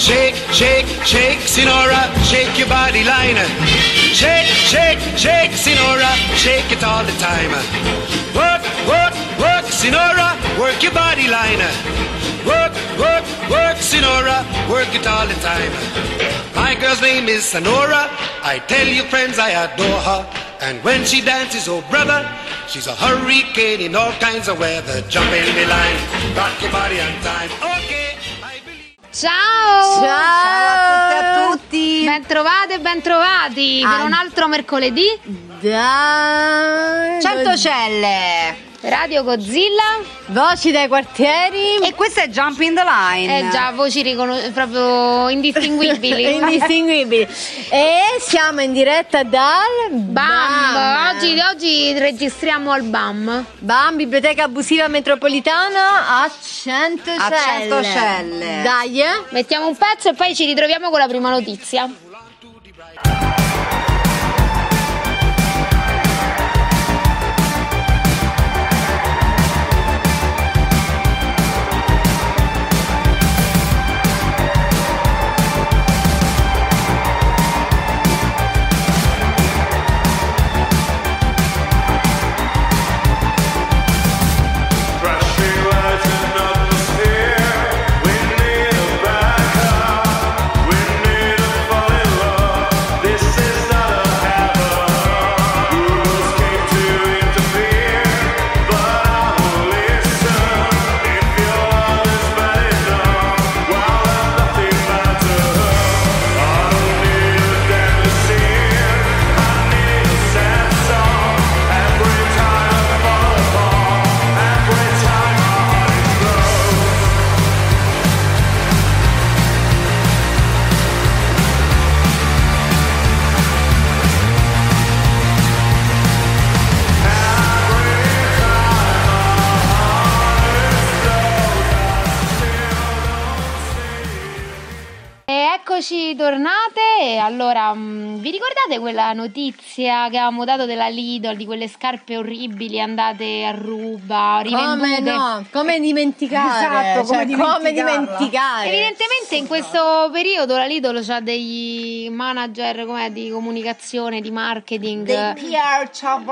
Shake, shake, shake, Sinora, shake your body line. Shake, shake, shake, Sinora, shake it all the time. Work, work, work, Sinora, work your body line. Work, work, work, Sinora, work it all the time. My girl's name is Sonora. I tell you friends I adore her. And when she dances, oh brother, she's a hurricane in all kinds of weather. Jump in the line, rock your body on time. Okay, I believe... Ciao! Ciao a tutti! Bentrovate e bentrovati per un altro mercoledì da 100 celle! Radio Godzilla, voci dai quartieri, e questo è Jump in the Line. già voci proprio indistinguibili. Indistinguibili. E siamo in diretta dal BAM. Oggi registriamo al BAM, Biblioteca Abusiva Metropolitana a 100 celle. A 100 celle. Dai, mettiamo un pezzo e poi ci ritroviamo con la prima notizia. Eccoci tornate. E allora, vi ricordate quella notizia che avevamo dato della Lidl di quelle scarpe orribili andate a ruba, rivendute? come no, come dimenticare? Esatto, come dimenticare? Evidentemente in questo periodo la Lidl ha dei manager di comunicazione, di marketing, Dei PR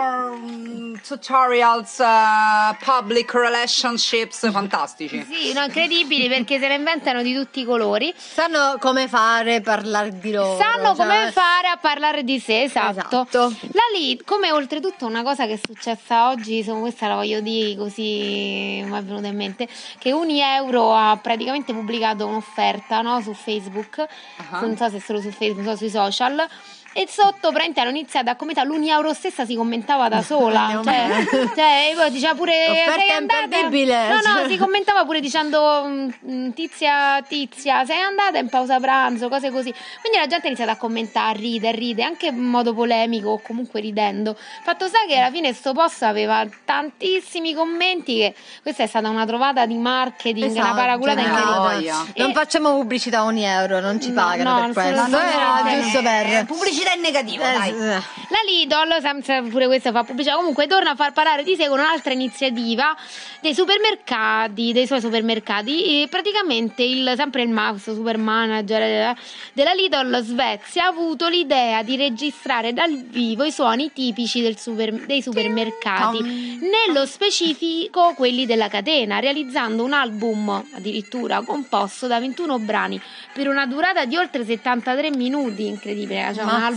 tutorials, public relationships fantastici. sì, no, incredibili, perché se ne inventano di tutti i colori. Sanno come fare a parlare di loro. Sanno come fare a parlare di sé, esatto. Esatto. La Lidl, come oltretutto una cosa che è successa oggi, questa la voglio dire così, mi è venuta in mente, che Unieuro ha praticamente pubblicato un'offerta, no, su Facebook, non so se solo su Facebook, non so sui social, e sotto hanno iniziato a commentare, l'Unieuro stessa si commentava da sola, cioè poi diceva pure offerta sei andata, imperdibile. no, si commentava pure dicendo tizia, sei andata in pausa pranzo, cose così, quindi la gente ha iniziato a commentare, a ridere anche in modo polemico o comunque ridendo. Fatto sta che alla fine sto post aveva tantissimi commenti, che questa è stata una trovata di marketing, una paraculata incredibile. Non facciamo pubblicità a €1, non ci pagano per questo. assolutamente. Giusto per Pubblicità in negativo, dai. La Lidl, sempre pure questa fa pubblicità, comunque torna a far parlare di sé con un'altra iniziativa dei supermercati, dei suoi supermercati, e praticamente sempre il super manager della Lidl Svezia ha avuto l'idea di registrare dal vivo i suoni tipici dei supermercati, nello specifico quelli della catena, realizzando un album addirittura composto da 21 brani per una durata di oltre 73 minuti, incredibile, cioè un album.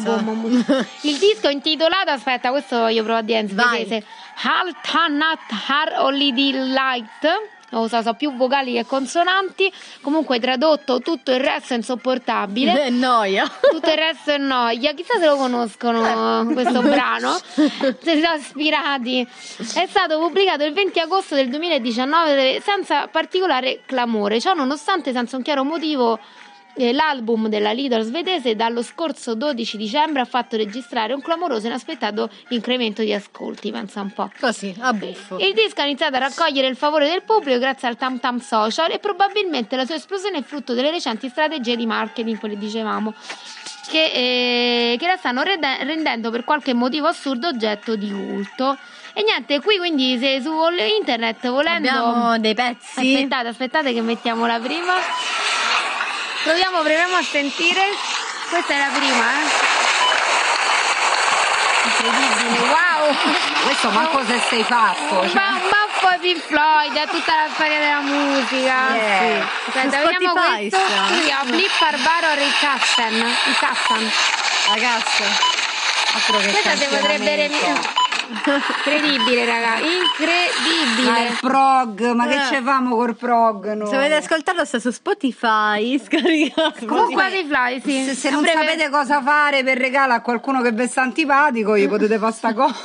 Il disco è intitolato, aspetta, questo voglio provare a dire in svedese, Altanat Har Olidi Light. Non so più vocali che consonanti. Comunque tradotto, tutto il resto è insopportabile. è noia. Tutto il resto è noia. Chissà se lo conoscono questo brano, se si sono ispirati. È stato pubblicato il 20 agosto del 2019 senza particolare clamore. Ciò nonostante, senza un chiaro motivo, l'album della Lidl svedese dallo scorso 12 dicembre ha fatto registrare un clamoroso e inaspettato incremento di ascolti, pensa un po'. Così, a buffo. Il disco ha iniziato a raccogliere il favore del pubblico grazie al tam tam social, e probabilmente la sua esplosione è frutto delle recenti strategie di marketing, quelle dicevamo, che la stanno rendendo per qualche motivo assurdo oggetto di culto. E niente, qui quindi se su internet volendo abbiamo dei pezzi. Aspettate che mettiamo la prima. proviamo a sentire. Questa è la prima, incredibile, wow. Ma questo manco se sei fatto. Un baffo di Pink Floyd, è tutta la storia della musica. Aspetta, vediamo Spotify questo. sta. Si chiama Blip Barbaro Ricassan. Ragazzo. Altro che Questa si potrebbe incredibile, raga, incredibile. Ma il prog, ma che ce famo col prog? No? Se volete ascoltarlo sta su Spotify, scaricato. Comunque di Fly, sì. Se non sapete cosa fare per regalo a qualcuno che vi sta antipatico, gli potete fare sta cosa.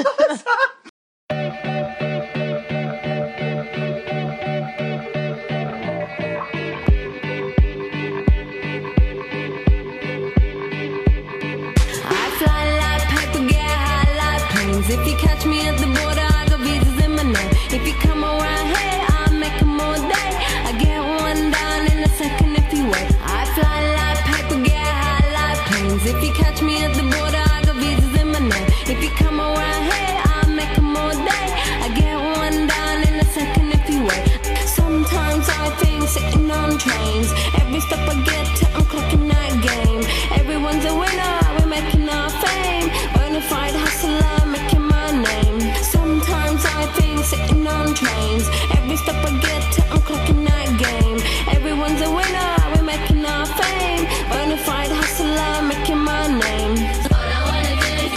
If you catch me at the border, I got visas in my name. If you come around here, I'll make 'em all day. I get one down in a second if you wait. I fly like paper, get high like planes. If you catch me at the border, I got visas in my name. If you come around here, I'll make 'em all day. I get one down in a second if you wait. Sometimes I think sitting on trains. Every step I get to, I'm clocking that game. Everyone's a winner, we're making our fame. Bonafide hustler, making my name. Sometimes I think sitting on trains. Every step I get to, I'm clocking that game. Everyone's a winner, we're making our fame. Bonafide hustler, making my name. All I wanna do is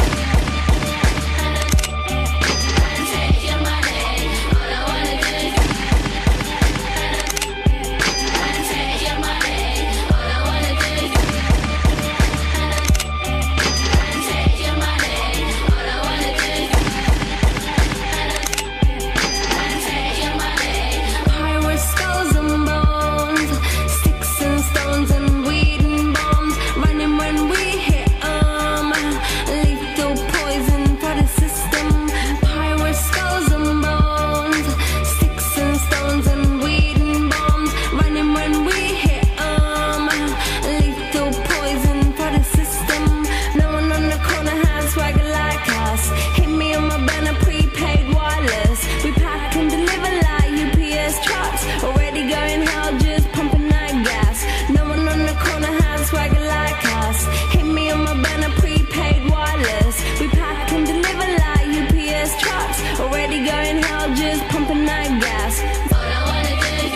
take your money. All I wanna do is take your money. All I wanna do is take your money. All I wanna do is take your money. Pirates, skulls and bones, sticks and stones and weed and bombs. Running when we hit 'em. Lethal poison for the system. Pirates, skulls and bones, sticks and stones and weed and bombs. Running when we hit 'em. Lethal poison for the system. No one on the corner has swagger like us. Hit me on my banner, prepaid wireless. We pack and deliver like UPS trucks. Already going hell, just pumping that gas. No one on the corner has swagger like us. Hit me on my banner, prepaid wireless. We pack and deliver like UPS trucks. Already going hell, just pumping that gas. All I wanna do is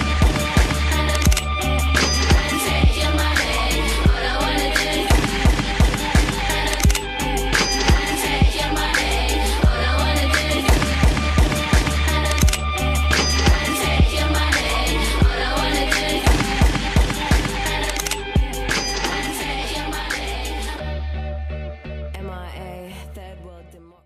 take your money. All I wanna do is take your money. All I wanna do is take your money. All I wanna do is take your money. MIA, third world democracy.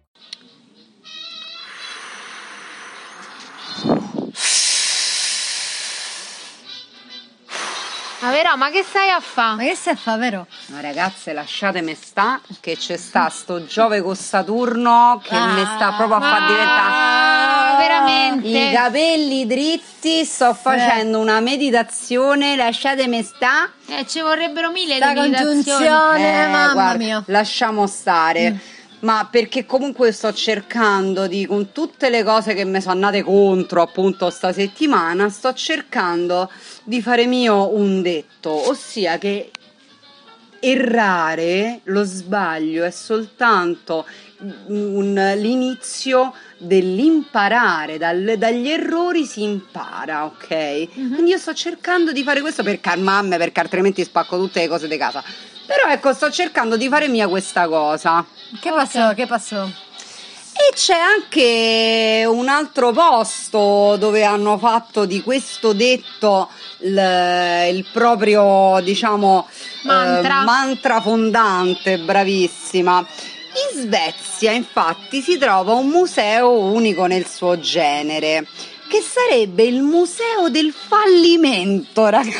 Ma vero, ma che stai a fa? Ma che stai a fa, vero? No, ragazze, lasciatemi sta, che c'è sto Giove con Saturno che mi sta proprio a far diventare veramente. i capelli dritti. Sto facendo una meditazione, lasciatemi sta. Ci vorrebbero 1000 La di meditazioni. congiunzione, mamma Guarda, mia. lasciamo stare. Ma perché comunque sto cercando con tutte le cose che mi sono andate contro appunto sta settimana, sto cercando di fare mio un detto, ossia che errare, lo sbaglio è soltanto l'inizio dell'imparare, dagli errori si impara, ok? Quindi io sto cercando di fare questo per calmarmi, perché altrimenti spacco tutte le cose di casa. Però ecco, sto cercando di fare mia questa cosa. Che passò? Che passò? E c'è anche un altro posto dove hanno fatto di questo detto il proprio, diciamo, mantra fondante, bravissima. In Svezia, infatti, si trova un museo unico nel suo genere, che sarebbe il museo del fallimento, ragazzi.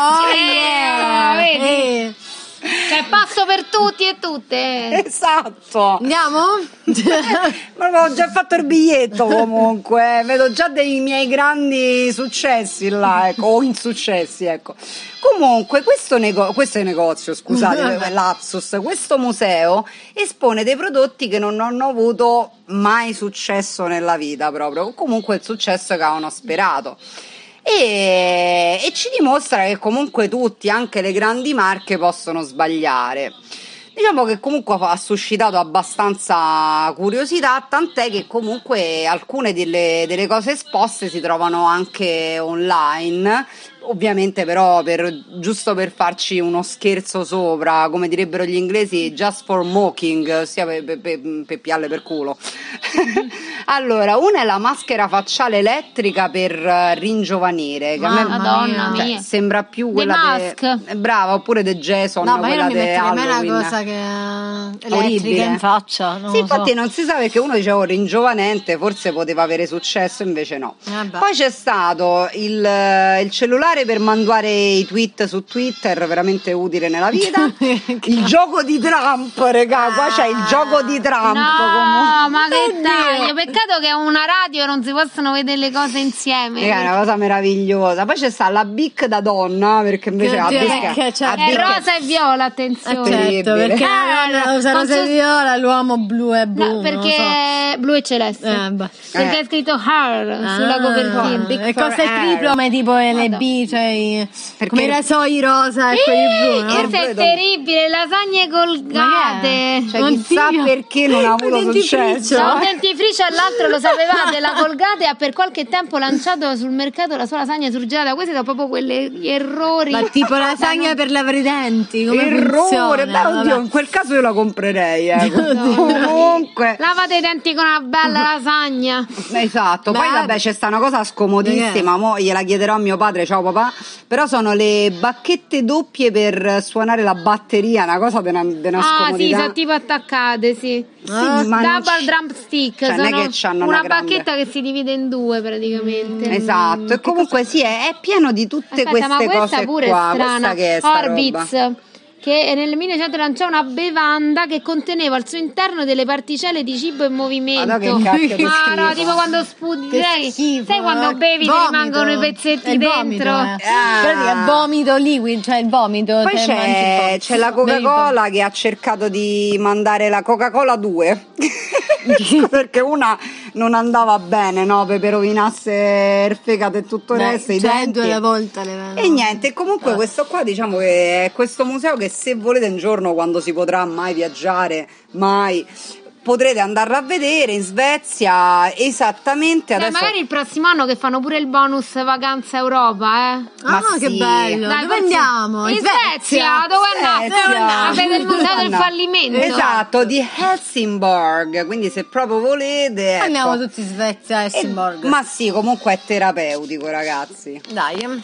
Vedi? Cioè, passo per tutti e tutte. Esatto. Andiamo? Ma ho già fatto il biglietto comunque, vedo già dei miei grandi successi là, ecco, o insuccessi, ecco. Comunque questo negozio, scusate, lapsus, questo museo espone dei prodotti che non hanno avuto mai successo nella vita proprio, comunque il successo che avevano sperato. e ci dimostra che comunque tutti, anche le grandi marche, possono sbagliare. Diciamo che comunque ha suscitato abbastanza curiosità, tant'è che comunque alcune delle cose esposte si trovano anche online. Ovviamente però giusto per farci uno scherzo sopra, come direbbero gli inglesi, just for mocking, ossia per pialle per culo. Allora, una è la maschera facciale elettrica per ringiovanire, che a me Madonna mia. sembra più quella brava, oppure The Jason, No, ma io quella non mi di metterei mai Halloween. una cosa che elettrica Orribile. in faccia. Non Sì, lo so. infatti non si sa, perché uno diceva ringiovanente, forse poteva avere successo, invece no. Vabbè. Poi c'è stato il cellulare per mandare i tweet su Twitter, veramente utile nella vita. Il gioco di Trump, regà, qua c'è il gioco di Trump. No, ma che Oddio. taglio, peccato che è una radio e non si possono vedere le cose insieme. È una cosa meravigliosa. Poi c'è sta la Bic da donna, perché invece la Oddio, Bic perché c'è- la È Bic rosa e viola, attenzione. Certo, terribile. perché la donna usa rosa e viola, l'uomo blu e blu. No, perché blu e celeste. Beh. Perché è scritto Her sulla copertina. Big e for cosa è Hair. triplo come tipo le Madonna. B, cioè Perché- come i rasoi rosa e quelli blu, no? Questo è terribile, lasagne colgate. Cioè, chissà Oddio. perché non ha avuto Il dentifricio. successo. No, dentifricio all'altro, lo sapevate, la Colgate ha per qualche tempo lanciato sul mercato la sua lasagna surgelata. Questi sono proprio quegli errori. Ma tipo lasagna per lavare i denti, come Errore, funziona? beh, oddio, Vabbè. in quel caso io la comprerei, comunque. Lavate i denti con una bella lasagna. Esatto, poi Beh, vabbè c'è sta una cosa scomodissima, mo gliela chiederò a mio padre, ciao papà, però sono le bacchette doppie per suonare la batteria, una cosa di una Ah, sì, scomodità. sono tipo attaccate, sì. Sì, ma non Double c- drumstick, cioè, non è sono che c'hanno una grande- bacchetta che si divide in due praticamente. Esatto, e comunque sì, è pieno di tutte Aspetta, ma queste questa cose pure qua. è strana. Questa che è sta roba? Orbitz, che nel 1900 lanciò una bevanda che conteneva al suo interno delle particelle di cibo in movimento. Madonna, che cacchio di Ma no, schifo. tipo quando sputi, Che sai, schifo, sai quando bevi ti Vomito. rimangono i pezzetti È il vomito, dentro. Praticamente è vomito liquido, cioè il vomito. Poi te mangi un po'. c'è la Coca-Cola che ha cercato di mandare la Coca-Cola 2 perché una non andava bene, no? Per rovinasse il fegato e tutto il resto, i denti. Due alla volta le vedo. E niente, comunque questo qua diciamo che è questo museo che, se volete un giorno, quando si potrà mai viaggiare, mai, potrete andarlo a vedere in Svezia, esattamente adesso. Magari il prossimo anno che fanno pure il bonus vacanza Europa, Ma Ah, che sì. bello. Dai, Dove forse- andiamo? In Svezia, dove andate? Svezia. Avete il museo del No. fallimento. Esatto, di Helsingborg, quindi se proprio volete, ecco. Andiamo tutti in Svezia, a Helsingborg. Ma sì, comunque è terapeutico, ragazzi. Dai.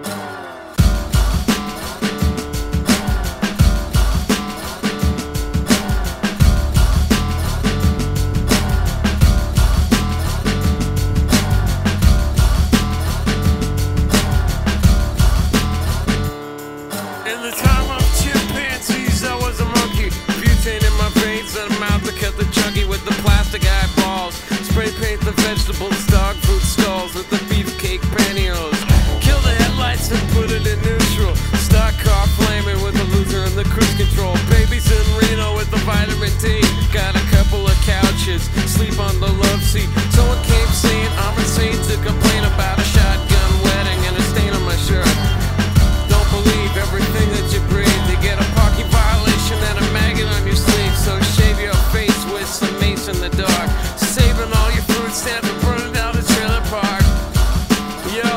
In the time of chimpanzees, I was a monkey. Butane in my veins and a mouth that kept the chunky with the plastic eyeballs. Spray paint the vegetables, dog food stalls with the beefcake pantyhose. Kill the headlights and put it in neutral. Stock car flaming with the loser and the cruise control. Babies in Reno with the vitamin D. Got a couple of couches, sleep on the love seat. Someone came saying I'm insane to complain about a shotgun wedding and a stain on my shirt. Don't believe everything that you breathe. You get a parking violation and a maggot on your sleeve. So shave your face with some mace in the dark. Saving all your food stamps and burning down the trailer park. Yo,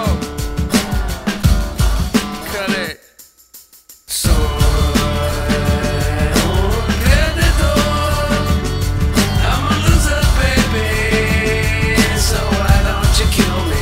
cut it. Soy un perdedor. I'm a loser, baby. So why don't you kill me?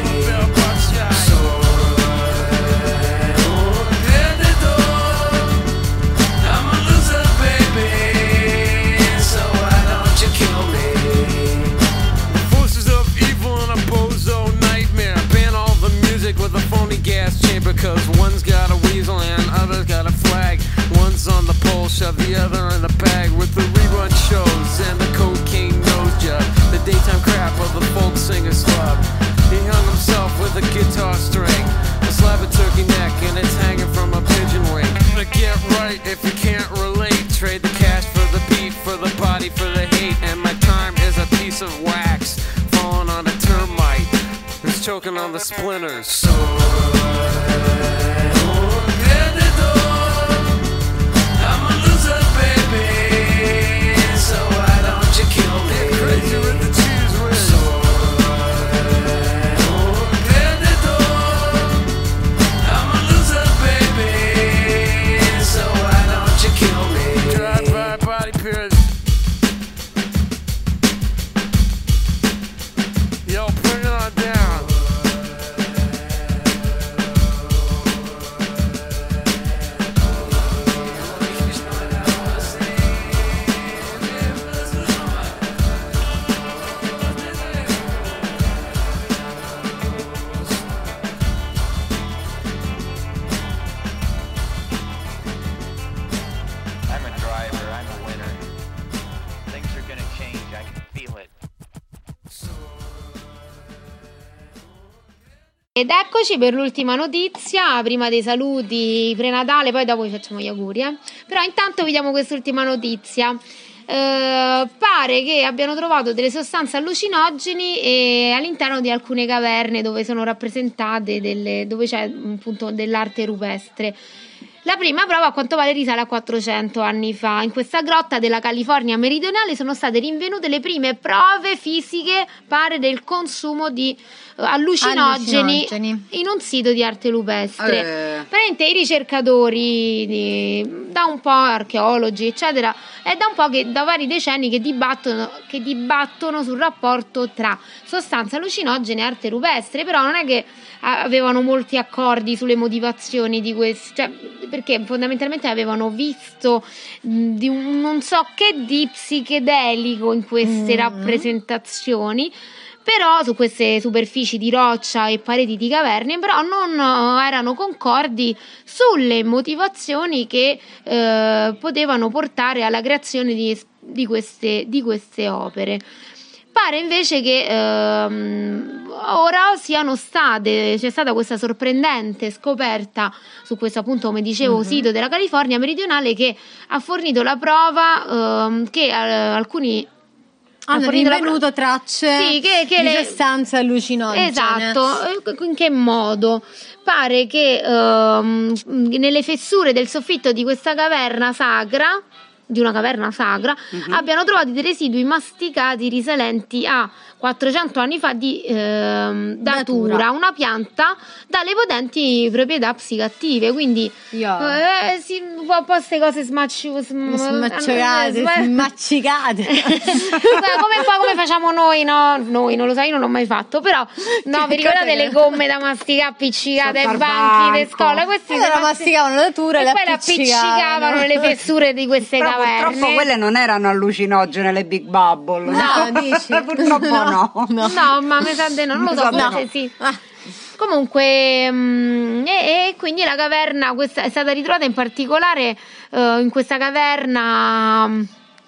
I'm a loser, baby. So why don't you kill me? Forces of evil in a bozo nightmare. Ban all the music with a phony gas chamber. Cause one's got a weasel and other's got a flag. One's on the pole, shove the other in a bag. With the rerun shows and the cocaine nose job. The daytime crap of the folk singer slub. He hung himself with a guitar string. A slab of turkey neck and it's hanging from a pigeon wing. To get right if you can't relate. Trade the cash for the beat, for the body, for the hate. And my time is a piece of wax falling on a termite. Who's choking choking on the splinters. I'm a loser, baby, so why don't you kill me? Crazy with the cheese whiz. I'm a loser, baby, so why don't you kill me? Drive-by body pierce. Yo, bring it on down. I'm a driver, I'm a winner. Things are gonna change, I can feel it. Ed eccoci per l'ultima notizia, prima dei saluti prenatale, poi dopo vi facciamo gli auguri. Però intanto vediamo quest'ultima notizia. Pare che abbiano trovato delle sostanze allucinogeni all'interno di alcune caverne dove sono rappresentate dove c'è appunto dell'arte rupestre. La prima prova a quanto pare risale a 400 anni fa. In questa grotta della California meridionale sono state rinvenute le prime prove fisiche, pare, del consumo di allucinogeni in un sito di arte rupestre. Praticamente i ricercatori, da un po' archeologi, eccetera, è da un po' che da vari decenni che dibattono sul rapporto tra sostanze allucinogene e arte rupestre, però non è che avevano molti accordi sulle motivazioni di questo, cioè, perché fondamentalmente avevano visto di non so che di psichedelico in queste rappresentazioni, però su queste superfici di roccia e pareti di caverne, però non erano concordi sulle motivazioni che potevano portare alla creazione di queste opere. Pare invece che ora c'è stata questa sorprendente scoperta su questo, appunto, come dicevo, sito della California meridionale, che ha fornito la prova che alcuni hanno rinvenuto tracce di sostanze allucinogene. Esatto. In che modo? Pare che nelle fessure del soffitto di questa caverna sacra, abbiano trovato dei residui masticati risalenti a 400 anni fa di datura, una pianta dalle potenti proprietà psicoattive. Quindi un po' queste cose smaccicate. come facciamo noi, no? Noi non lo so, io non l'ho mai fatto, però no, vi ricordate le gomme da masticare appiccicate ai banchi di scuola? Questi masticavano la datura e poi le appiccicavano nelle fessure di queste caverne. Purtroppo quelle non erano allucinogene, le Big Bubble. No, dici? Purtroppo no. No, ma mi sa di no, non lo so, forse sì. Comunque, e quindi la caverna questa è stata ritrovata in particolare in questa caverna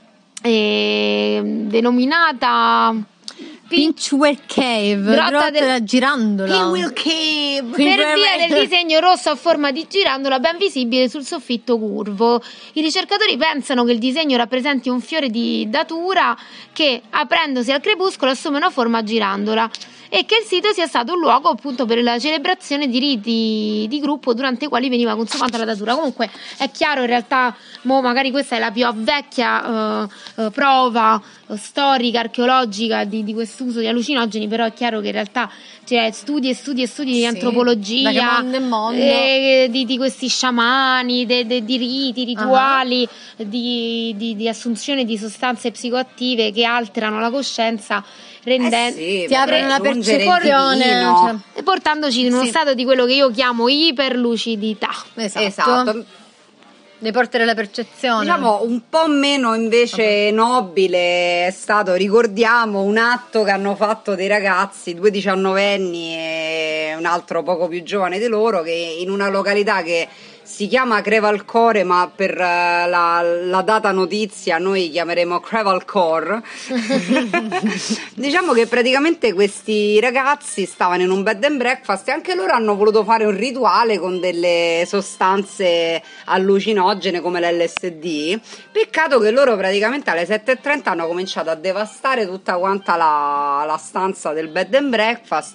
denominata Pinchwell Cave, grotta della girandola. Per via del disegno rosso a forma di girandola ben visibile sul soffitto curvo. I ricercatori pensano che il disegno rappresenti un fiore di datura che, aprendosi al crepuscolo, assume una forma a girandola, e che il sito sia stato un luogo, appunto, per la celebrazione di riti di gruppo durante i quali veniva consumata la datura. Comunque è chiaro, in realtà, magari questa è la più vecchia prova storica, archeologica di quest'uso di allucinogeni, però è chiaro che in realtà c'è studi di antropologia, di questi sciamani, di rituali, di assunzione di sostanze psicoattive che alterano la coscienza, ti aprono la percezione, portandoci in uno stato di quello che io chiamo iperlucidità. Esatto. Ne portare la percezione. Diciamo un po' meno invece nobile è stato, ricordiamo, un atto che hanno fatto dei ragazzi, 2 diciannovenni e un altro poco più giovane di loro, che in una località che si chiama Crevalcore, ma per la data notizia noi chiameremo Crevalcore. Diciamo che praticamente questi ragazzi stavano in un bed and breakfast e anche loro hanno voluto fare un rituale con delle sostanze allucinogene come l'LSD. Peccato che loro praticamente alle 7:30 hanno cominciato a devastare tutta quanta la stanza del bed and breakfast,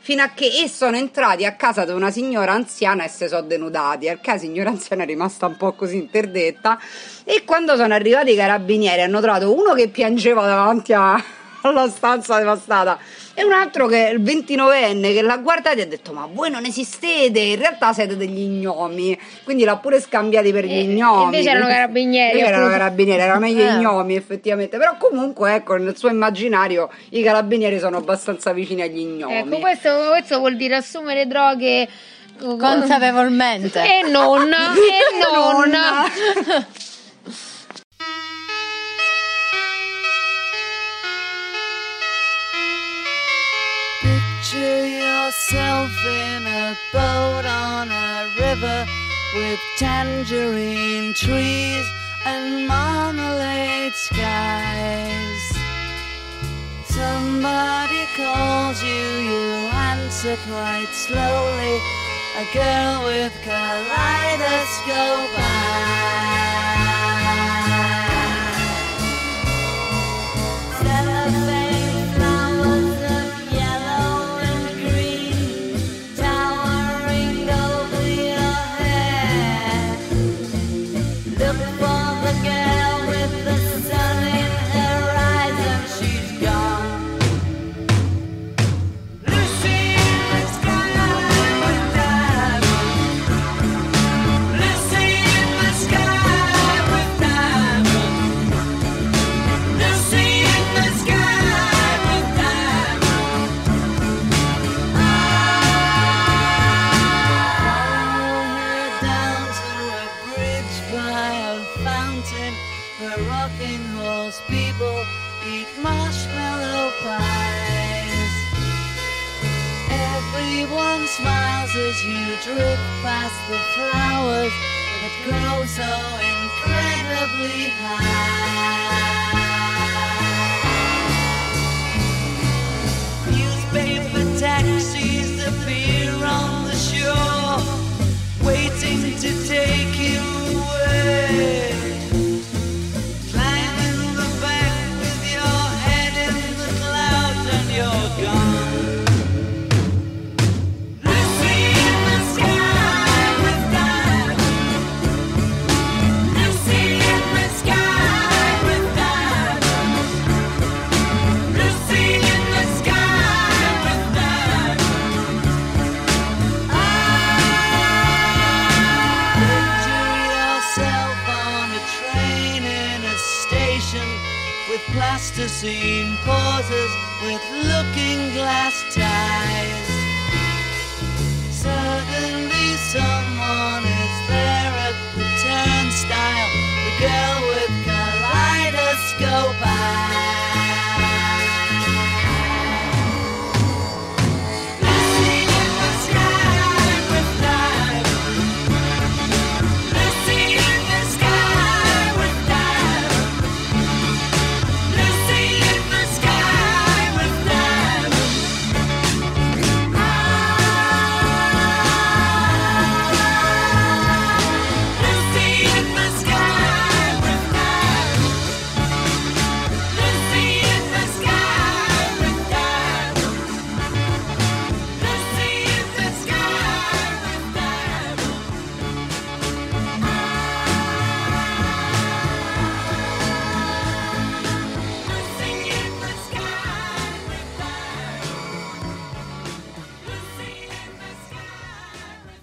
fino a che sono entrati a casa di una signora anziana e si sono denudati, al che la signora anziana è rimasta un po' così interdetta, e quando sono arrivati i carabinieri hanno trovato uno che piangeva davanti alla stanza devastata e un altro che il 29enne che l'ha guardato e ha detto: ma voi non esistete, in realtà siete degli gnomi, quindi l'ha pure scambiati per gli gnomi. Invece erano carabinieri, erano carabinieri, era meglio gli gnomi effettivamente, però comunque ecco, nel suo immaginario i carabinieri sono abbastanza vicini agli gnomi. Ecco, questo vuol dire assumere droghe Consapevolmente. e non. Picture yourself in a boat on a river with tangerine trees and marmalade skies. Somebody calls you, you answer quite slowly. A girl with kaleidoscope eyes. Cellophane flowers of yellow and green towering over your head. Look for the girl with the sun in her eyes and she's gone. Lucy in the sky with diamonds. Lucy in the sky with diamonds. Lucy in the sky with diamonds. Follow her down to a bridge by a fountain where rocking horse people eat marshmallow pies. Everyone smiles as you drift past the flowers that grow so incredibly high. Newspaper taxis appear on the shore, waiting to take you away. Climb in the back with your head in the clouds and you're gone. Lucy in the sky with diamonds. Lucy in the sky with diamonds. Lucy in the sky with diamonds. Picture yourself on a train in a station with plasticine pauses with looking glass ties. Suddenly someone is there at the turnstile, the girl with kaleidoscope eyes. Lucy in the sky with diamonds. Lucy in the sky with diamonds. Lucy in the sky with diamonds. Lucy in the sky with diamonds. Lucy in the sky with diamonds. Lucy in the sky with diamonds. Lucy in the sky with diamonds. Lucy in the sky with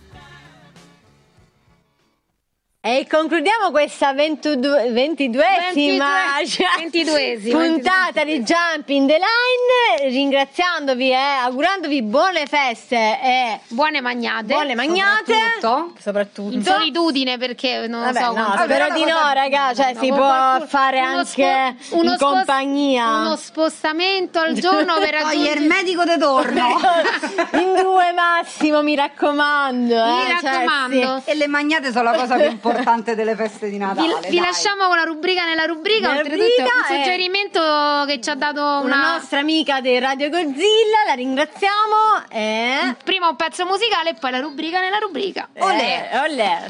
diamonds. E concludiamo questa 22esima puntata di Jump in the Line, ringraziandovi e augurandovi buone feste e Buone magnate. soprattutto. In solitudine, perché non Vabbè, so. no, quanto- spero di no, raga, cioè No, si con può qualcuno- fare uno anche uno in compagnia. Uno spostamento al giorno per Toglie il raggiungere. medico de torno. In due massimo, mi raccomando. Mi cioè, raccomando. sì. E le magnate sono la cosa più importante delle feste di Natale. Vi dai. lasciamo con la rubrica nella rubrica. Nella Oltretutto, rubrica, un suggerimento che ci ha dato Una nostra amica di Radio Godzilla, la ringraziamo e prima un pezzo musicale e poi la rubrica nella rubrica. olè, olè.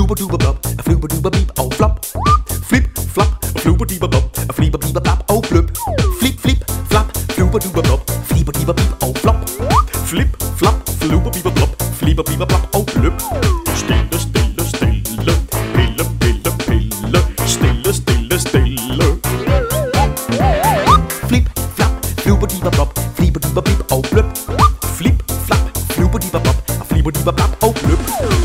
flooba dooba blub, a flooba dooba beep, oh flop. Flip, flop, a flooba dooba blub, a fleeba beeba blop, oh blub. Flip, flip, flop, flooba dooba blub, fleeba beeba beep, oh flop. Flip, flop, flooba beeba blub, fleeba beeba blop, oh blub. Stille, stille, stille, pille, pille, pille, stille, stille, stille. Flip, flop, flooba dooba blub, fleeba dooba beep, oh blub. Flip, flop, flooba dooba blub, a fleeba dooba blop, oh blub.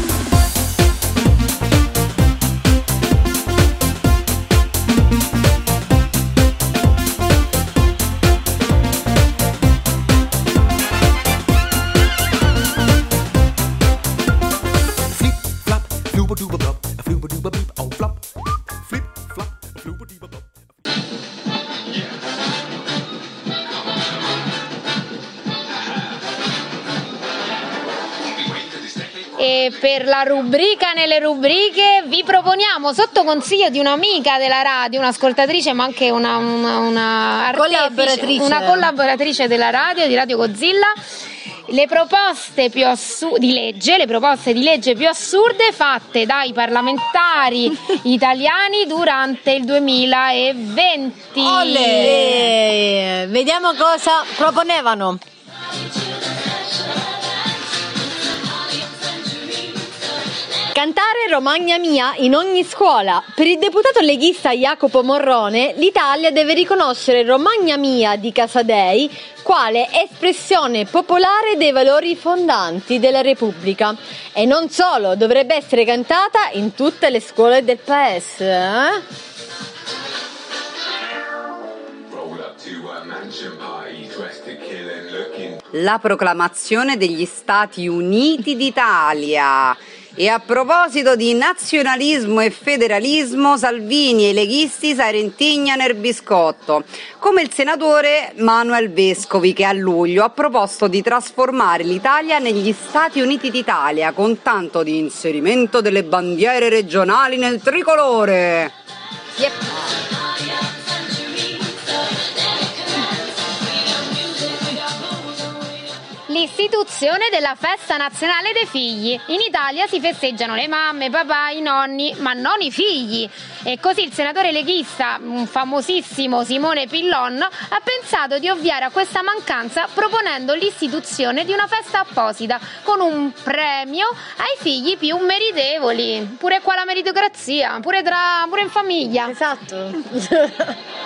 E per la rubrica nelle rubriche vi proponiamo, sotto consiglio di un'amica della radio, un'ascoltatrice ma anche una collaboratrice della radio, di Radio Godzilla, le proposte di legge più assurde fatte dai parlamentari italiani durante il 2020. Olè! Vediamo cosa proponevano. Cantare Romagna Mia in ogni scuola. Per il deputato leghista Jacopo Morrone, l'Italia deve riconoscere Romagna Mia di Casadei quale espressione popolare dei valori fondanti della Repubblica. E non solo, dovrebbe essere cantata in tutte le scuole del paese. La proclamazione degli Stati Uniti d'Italia. E a proposito di nazionalismo e federalismo, Salvini e i leghisti s'arentigna nel biscotto, come il senatore Manuel Vescovi, che a luglio ha proposto di trasformare l'Italia negli Stati Uniti d'Italia con tanto di inserimento delle bandiere regionali nel tricolore. Yep. L'istituzione della festa nazionale dei figli. In Italia si festeggiano le mamme, papà, i nonni, ma non i figli. E così il senatore leghista, un famosissimo Simone Pillon, ha pensato di ovviare a questa mancanza proponendo l'istituzione di una festa apposita con un premio ai figli più meritevoli. Pure qua la meritocrazia, pure in famiglia. Esatto.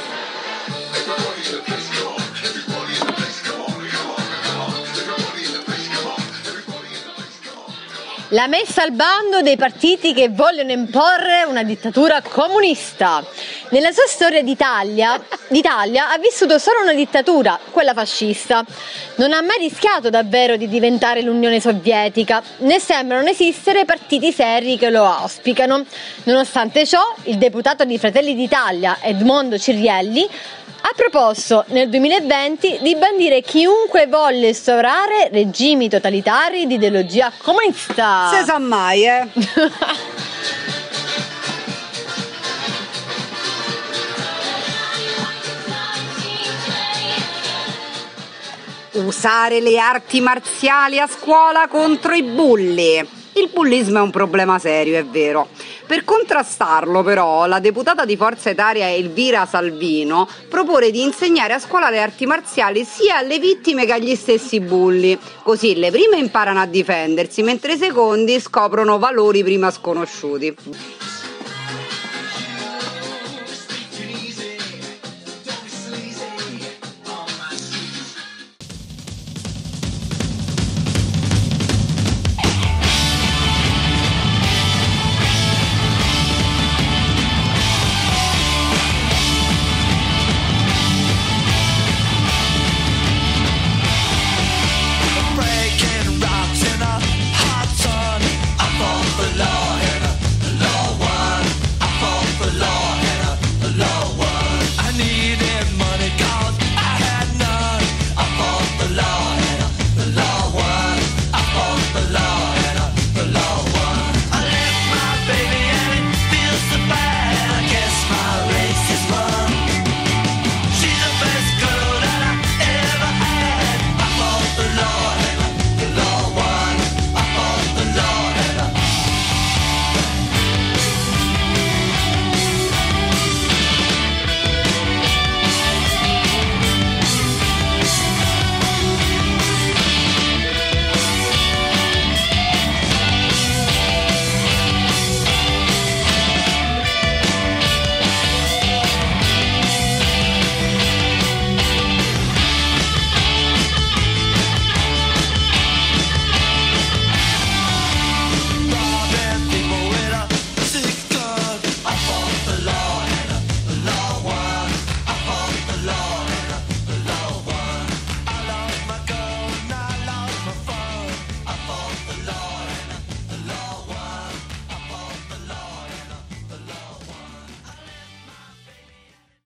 La messa al bando dei partiti che vogliono imporre una dittatura comunista. Nella sua storia d'Italia ha vissuto solo una dittatura, quella fascista. Non ha mai rischiato davvero di diventare l'Unione Sovietica, né sembrano esistere partiti seri che lo auspicano. Nonostante ciò, il deputato di Fratelli d'Italia, Edmondo Cirielli, ha proposto nel 2020 di bandire chiunque volle instaurare regimi totalitari di ideologia comunista. Se sa mai, Usare le arti marziali a scuola contro i bulli. Il bullismo è un problema serio, è vero. Per contrastarlo, però, la deputata di Forza Italia Elvira Salvino propone di insegnare a scuola le arti marziali sia alle vittime che agli stessi bulli. Così le prime imparano a difendersi, mentre i secondi scoprono valori prima sconosciuti.